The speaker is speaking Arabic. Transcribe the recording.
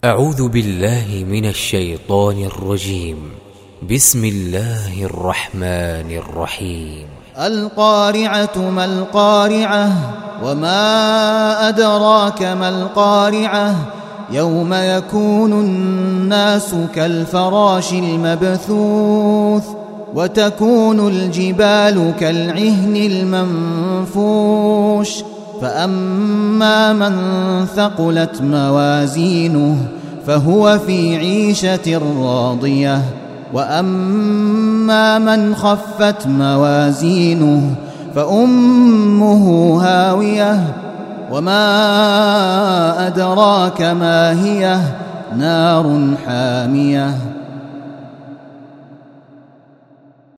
أعوذ بالله من الشيطان الرجيم. بسم الله الرحمن الرحيم. القارعة ما القارعة وما أدراك ما القارعة يوم يكون الناس كالفراش المبثوث وتكون الجبال كالعهن المنفوش فأما من ثقلت موازينه فهو في عيشة راضية وأما من خفت موازينه فأمه هاوية وما أدراك ما هي نار حامية.